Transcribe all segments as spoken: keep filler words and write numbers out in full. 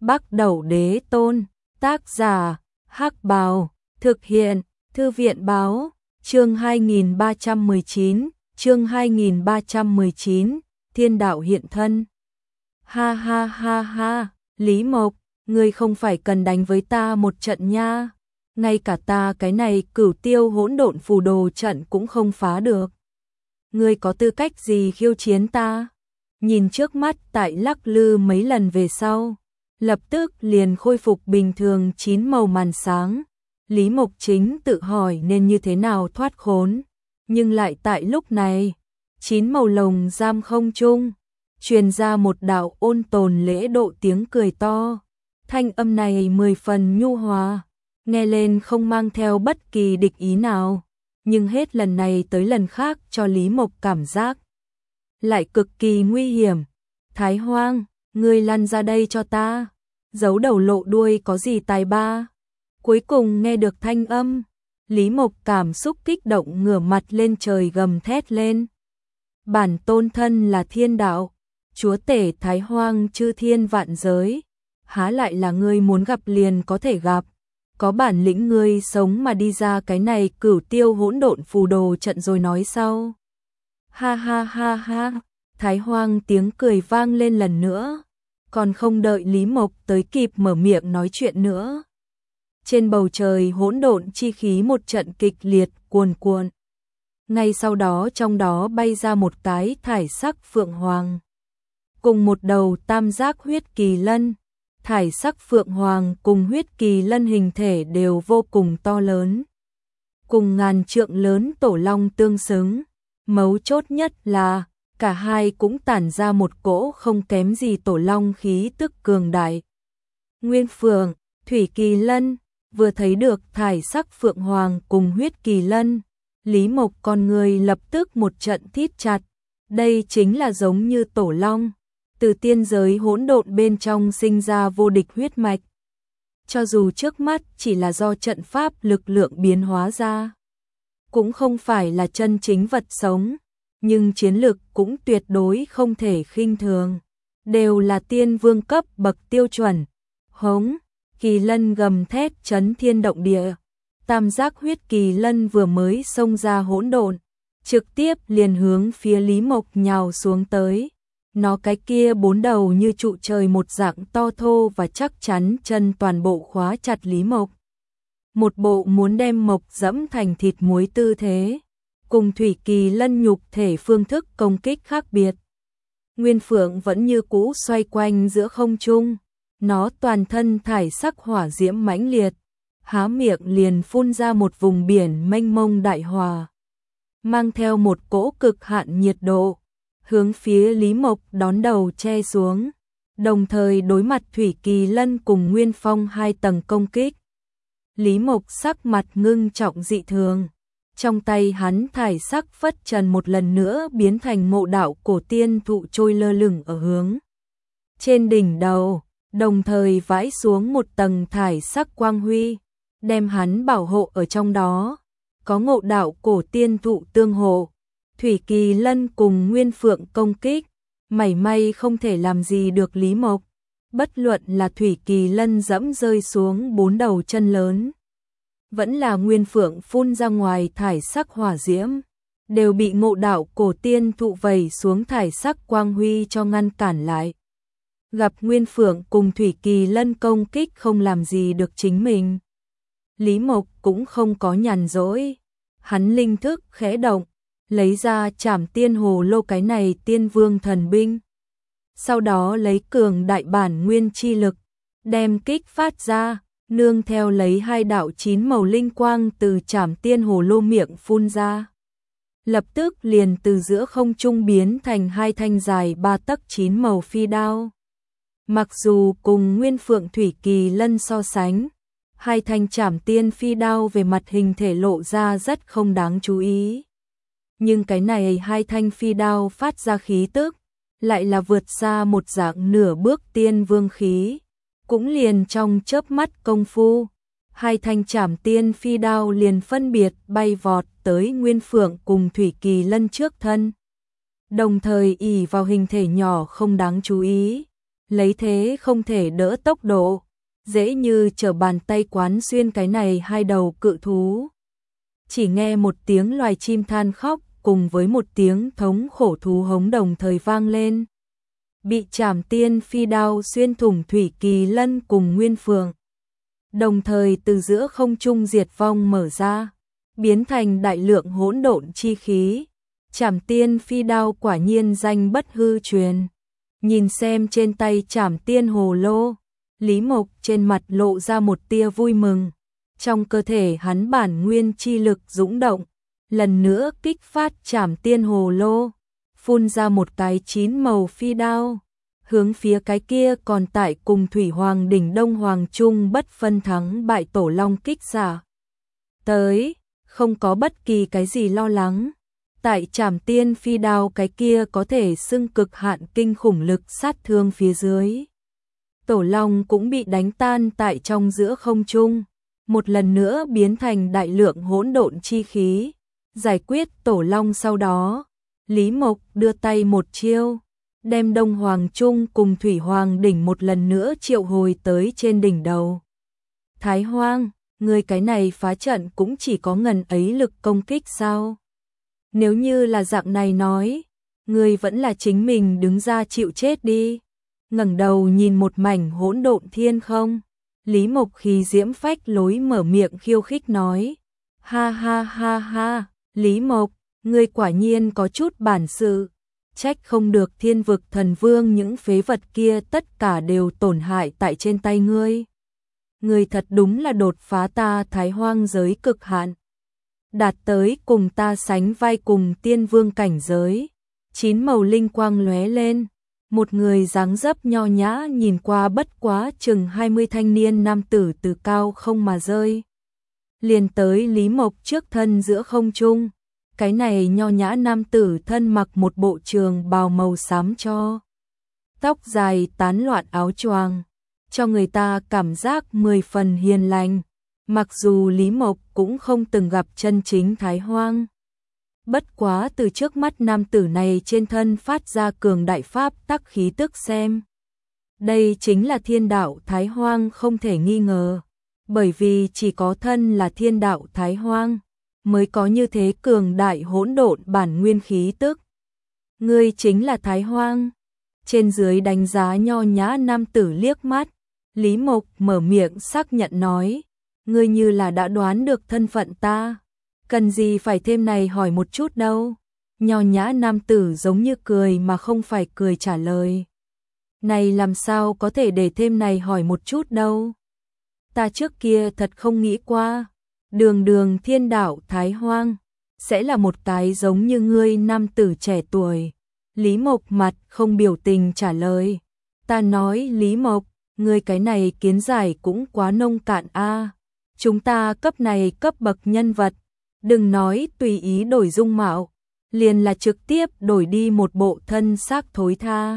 Bắc Đẩu Đế Tôn, tác giả, Hắc Bào, thực hiện, Thư viện báo, chương hai nghìn ba trăm mười chín, chương hai nghìn ba trăm mười chín, Thiên Đạo hiện thân. Ha ha ha ha, Lý Mộc, ngươi không phải cần đánh với ta một trận nha, ngay cả ta cái này cửu tiêu hỗn độn phù đồ trận cũng không phá được. Ngươi có tư cách gì khiêu chiến ta? Nhìn trước mắt tại lắc lư mấy lần về sau, lập tức liền khôi phục bình thường chín màu màn sáng. Lý Mộc chính tự hỏi nên như thế nào thoát khốn, nhưng lại tại lúc này, chín màu lồng giam không trung, truyền ra một đạo ôn tồn lễ độ tiếng cười to. Thanh âm này mười phần nhu hòa, nghe lên không mang theo bất kỳ địch ý nào, nhưng hết lần này tới lần khác cho Lý Mộc cảm giác lại cực kỳ nguy hiểm. Thái Hoang, ngươi lăn ra đây cho ta, giấu đầu lộ đuôi có gì tài ba. Cuối cùng nghe được thanh âm, Lý Mộc cảm xúc kích động ngửa mặt lên trời gầm thét lên. Bản tôn thân là thiên đạo, chúa tể Thái Hoang chư thiên vạn giới, há lại là ngươi muốn gặp liền có thể gặp, có bản lĩnh ngươi sống mà đi ra cái này cửu tiêu hỗn độn phù đồ trận rồi nói sau. Ha ha ha ha, Thái Hoang tiếng cười vang lên lần nữa, còn không đợi Lý Mộc tới kịp mở miệng nói chuyện nữa. Trên bầu trời hỗn độn chi khí một trận kịch liệt cuồn cuộn. Ngay sau đó trong đó bay ra một cái thải sắc phượng hoàng, cùng một đầu tam giác huyết kỳ lân. Thải sắc phượng hoàng cùng huyết kỳ lân hình thể đều vô cùng to lớn, cùng ngàn trượng lớn tổ long tương xứng. Mấu chốt nhất là cả hai cũng tản ra một cỗ không kém gì tổ long khí tức cường đại. Nguyên Phượng, Thủy Kỳ Lân, vừa thấy được thải sắc phượng hoàng cùng huyết kỳ lân, Lý Mộc con người lập tức một trận thít chặt. Đây chính là giống như tổ long, từ tiên giới hỗn độn bên trong sinh ra vô địch huyết mạch. Cho dù trước mắt chỉ là do trận pháp lực lượng biến hóa ra, cũng không phải là chân chính vật sống, nhưng chiến lực cũng tuyệt đối không thể khinh thường, đều là tiên vương cấp bậc tiêu chuẩn. Hống, kỳ lân gầm thét chấn thiên động địa, tam giác huyết kỳ lân vừa mới xông ra hỗn độn, trực tiếp liền hướng phía Lý Mộc nhào xuống tới. Nó cái kia bốn đầu như trụ trời một dạng to thô và chắc chắn chân toàn bộ khóa chặt Lý Mộc. Một bộ muốn đem Mộc dẫm thành thịt muối tư thế, cùng Thủy Kỳ Lân nhục thể phương thức công kích khác biệt. Nguyên Phượng vẫn như cũ xoay quanh giữa không trung, nó toàn thân thải sắc hỏa diễm mãnh liệt, há miệng liền phun ra một vùng biển mênh mông đại hòa, mang theo một cỗ cực hạn nhiệt độ, hướng phía Lý Mộc đón đầu che xuống, đồng thời đối mặt Thủy Kỳ Lân cùng Nguyên Phong hai tầng công kích. Lý Mộc sắc mặt ngưng trọng dị thường, trong tay hắn thải sắc phất trần một lần nữa biến thành mộ đạo cổ tiên thụ trôi lơ lửng ở hướng trên đỉnh đầu, đồng thời vãi xuống một tầng thải sắc quang huy, đem hắn bảo hộ ở trong đó. Có ngộ đạo cổ tiên thụ tương hộ, Thủy Kỳ Lân cùng Nguyên Phượng công kích, mảy may không thể làm gì được Lý Mộc. Bất luận là Thủy Kỳ Lân dẫm rơi xuống bốn đầu chân lớn, vẫn là Nguyên Phượng phun ra ngoài thải sắc hỏa diễm, đều bị ngộ đạo cổ tiên thụ vẩy xuống thải sắc quang huy cho ngăn cản lại. Gặp Nguyên Phượng cùng Thủy Kỳ Lân công kích không làm gì được chính mình, Lý Mộc cũng không có nhàn rỗi, hắn linh thức khẽ động, lấy ra Trảm Tiên Hồ Lô cái này tiên vương thần binh. Sau đó lấy cường đại bản nguyên chi lực, đem kích phát ra, nương theo lấy hai đạo chín màu linh quang từ Trảm Tiên Hồ Lô miệng phun ra. Lập tức liền từ giữa không trung biến thành hai thanh dài ba tấc chín màu phi đao. Mặc dù cùng Nguyên Phượng Thủy Kỳ Lân so sánh, hai thanh Trảm Tiên phi đao về mặt hình thể lộ ra rất không đáng chú ý, nhưng cái này hai thanh phi đao phát ra khí tức, lại là vượt xa một dạng nửa bước tiên vương khí. Cũng liền trong chớp mắt công phu, hai thanh Trảm Tiên phi đao liền phân biệt bay vọt tới Nguyên Phượng cùng Thủy Kỳ Lân trước thân. Đồng thời ỷ vào hình thể nhỏ không đáng chú ý, lấy thế không thể đỡ tốc độ, dễ như trở bàn tay quán xuyên cái này hai đầu cự thú. Chỉ nghe một tiếng loài chim than khóc cùng với một tiếng thống khổ thú hống đồng thời vang lên. Bị Trảm Tiên phi đao xuyên thủng Thủy Kỳ Lân cùng Nguyên Phượng, đồng thời từ giữa không trung diệt vong mở ra, biến thành đại lượng hỗn độn chi khí. Trảm Tiên phi đao quả nhiên danh bất hư truyền. Nhìn xem trên tay Trảm Tiên hồ lô, Lý Mộc trên mặt lộ ra một tia vui mừng. Trong cơ thể hắn bản nguyên chi lực dũng động, lần nữa kích phát Trảm Tiên hồ lô, phun ra một cái chín màu phi đao, hướng phía cái kia còn tại cùng Thủy Hoàng đỉnh Đông Hoàng Trung bất phân thắng bại tổ long kích giả. Tới, không có bất kỳ cái gì lo lắng. Tại Trảm Tiên phi đao cái kia có thể xưng cực hạn kinh khủng lực sát thương phía dưới, tổ long cũng bị đánh tan tại trong giữa không trung, một lần nữa biến thành đại lượng hỗn độn chi khí. Giải quyết tổ long sau đó, Lý Mộc đưa tay một chiêu, đem Đông Hoàng Trung cùng Thủy Hoàng đỉnh một lần nữa triệu hồi tới trên đỉnh đầu. Thái Hoang, ngươi cái này phá trận cũng chỉ có ngần ấy lực công kích sao? Nếu như là dạng này nói, ngươi vẫn là chính mình đứng ra chịu chết đi. Ngẩng đầu nhìn một mảnh hỗn độn thiên không, Lý Mộc khí diễm phách lối mở miệng khiêu khích nói. Ha ha ha ha, Lý Mộc, ngươi quả nhiên có chút bản sự, trách không được Thiên Vực Thần Vương những phế vật kia tất cả đều tổn hại tại trên tay ngươi. Ngươi thật đúng là đột phá ta Thái Hoang giới cực hạn, đạt tới cùng ta sánh vai cùng tiên vương cảnh giới. Chín màu linh quang lóe lên, một người dáng dấp nho nhã nhìn qua bất quá chừng hai mươi thanh niên nam tử từ cao không mà rơi, liền tới Lý Mộc trước thân giữa không trung. Cái này nho nhã nam tử thân mặc một bộ trường bào màu xám cho, tóc dài tán loạn áo choàng, cho người ta cảm giác mười phần hiền lành. Mặc dù Lý Mộc cũng không từng gặp chân chính Thái Hoang, bất quá từ trước mắt nam tử này trên thân phát ra cường đại pháp tắc khí tức xem, đây chính là thiên đạo Thái Hoang không thể nghi ngờ, bởi vì chỉ có thân là thiên đạo Thái Hoang mới có như thế cường đại hỗn độn bản nguyên khí tức. Ngươi chính là Thái Hoang. Trên dưới đánh giá nho nhã nam tử liếc mắt, Lý Mộc mở miệng xác nhận nói, ngươi như là đã đoán được thân phận ta, cần gì phải thêm này hỏi một chút đâu. Nho nhã nam tử giống như cười mà không phải cười trả lời, này làm sao có thể để thêm này hỏi một chút đâu. Ta trước kia thật không nghĩ qua, đường đường thiên đạo Thái Hoang sẽ là một cái giống như ngươi nam tử trẻ tuổi. Lý Mộc mặt không biểu tình trả lời. Ta nói Lý Mộc, ngươi cái này kiến giải cũng quá nông cạn a. Chúng ta cấp này cấp bậc nhân vật, đừng nói tùy ý đổi dung mạo, liền là trực tiếp đổi đi một bộ thân xác thối tha,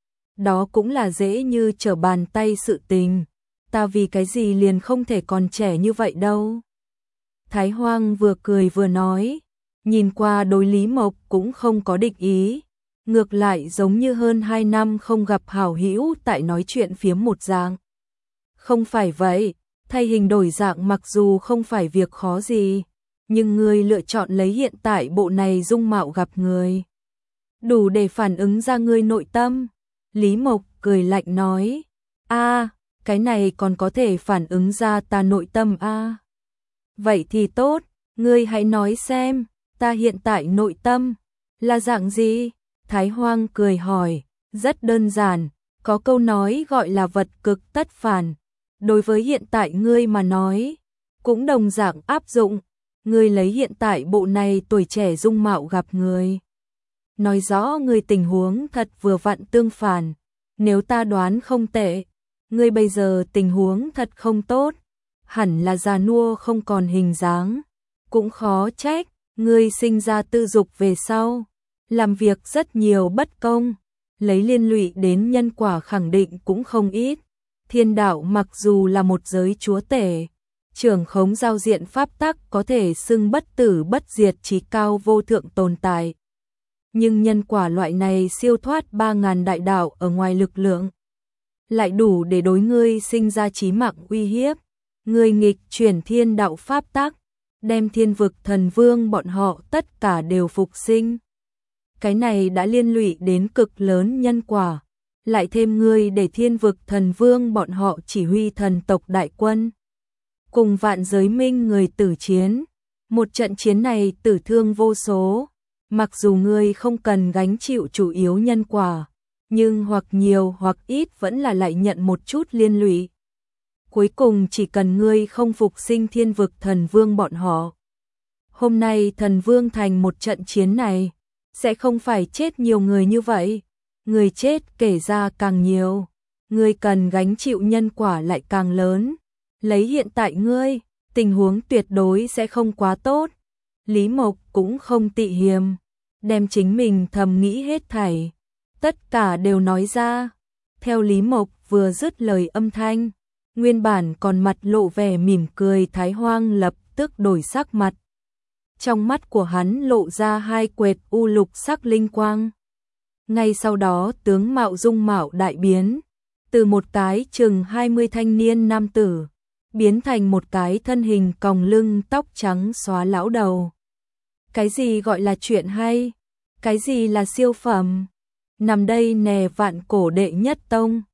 đó cũng là dễ như trở bàn tay sự tình. Ta vì cái gì liền không thể còn trẻ như vậy đâu. Thái Hoang vừa cười vừa nói, nhìn qua đối Lý Mộc cũng không có địch ý, ngược lại giống như hơn hai năm không gặp hảo hữu tại nói chuyện phiếm một dạng. Không phải vậy, thay hình đổi dạng mặc dù không phải việc khó gì, nhưng ngươi lựa chọn lấy hiện tại bộ này dung mạo gặp người, đủ để phản ứng ra ngươi nội tâm. Lý Mộc cười lạnh nói, a, cái này còn có thể phản ứng ra ta nội tâm a. Vậy thì tốt, ngươi hãy nói xem, ta hiện tại nội tâm là dạng gì? Thái Hoang cười hỏi, rất đơn giản, có câu nói gọi là vật cực tất phản, đối với hiện tại ngươi mà nói, cũng đồng dạng áp dụng. Ngươi lấy hiện tại bộ này tuổi trẻ dung mạo gặp người, nói rõ ngươi tình huống thật vừa vặn tương phản. Nếu ta đoán không tệ, ngươi bây giờ tình huống thật không tốt, hẳn là già nua không còn hình dáng, cũng khó trách, ngươi sinh ra tư dục về sau, làm việc rất nhiều bất công, lấy liên lụy đến nhân quả khẳng định cũng không ít. Thiên đạo mặc dù là một giới chúa tể, trưởng khống giao diện pháp tắc có thể xưng bất tử bất diệt chí cao vô thượng tồn tại, nhưng nhân quả loại này siêu thoát ba ngàn đại đạo ở ngoài lực lượng, lại đủ để đối ngươi sinh ra chí mạng uy hiếp. Ngươi nghịch chuyển thiên đạo pháp tắc, đem thiên vực thần vương bọn họ tất cả đều phục sinh. Cái này đã liên lụy đến cực lớn nhân quả, lại thêm ngươi để thiên vực thần vương bọn họ chỉ huy thần tộc đại quân. Cùng vạn giới minh người tử chiến, một trận chiến này tử thương vô số, mặc dù ngươi không cần gánh chịu chủ yếu nhân quả, nhưng hoặc nhiều hoặc ít vẫn là lại nhận một chút liên lụy. Cuối cùng chỉ cần ngươi không phục sinh thiên vực thần vương bọn họ. Hôm nay thần vương thành một trận chiến này, sẽ không phải chết nhiều người như vậy, người chết kể ra càng nhiều, ngươi cần gánh chịu nhân quả lại càng lớn. Lấy hiện tại ngươi, tình huống tuyệt đối sẽ không quá tốt. Lý Mộc cũng không tị hiềm, đem chính mình thầm nghĩ hết thảy, tất cả đều nói ra. Theo Lý Mộc vừa dứt lời âm thanh, nguyên bản còn mặt lộ vẻ mỉm cười Thái Hoang lập tức đổi sắc mặt. Trong mắt của hắn lộ ra hai quệt u lục sắc linh quang. Ngay sau đó tướng mạo dung mạo đại biến, từ một cái chừng hai mươi thanh niên nam tử, biến thành một cái thân hình còng lưng tóc trắng xóa lão đầu. Cái gì gọi là chuyện hay? Cái gì là siêu phẩm? Nằm đây nè vạn cổ đệ nhất tông,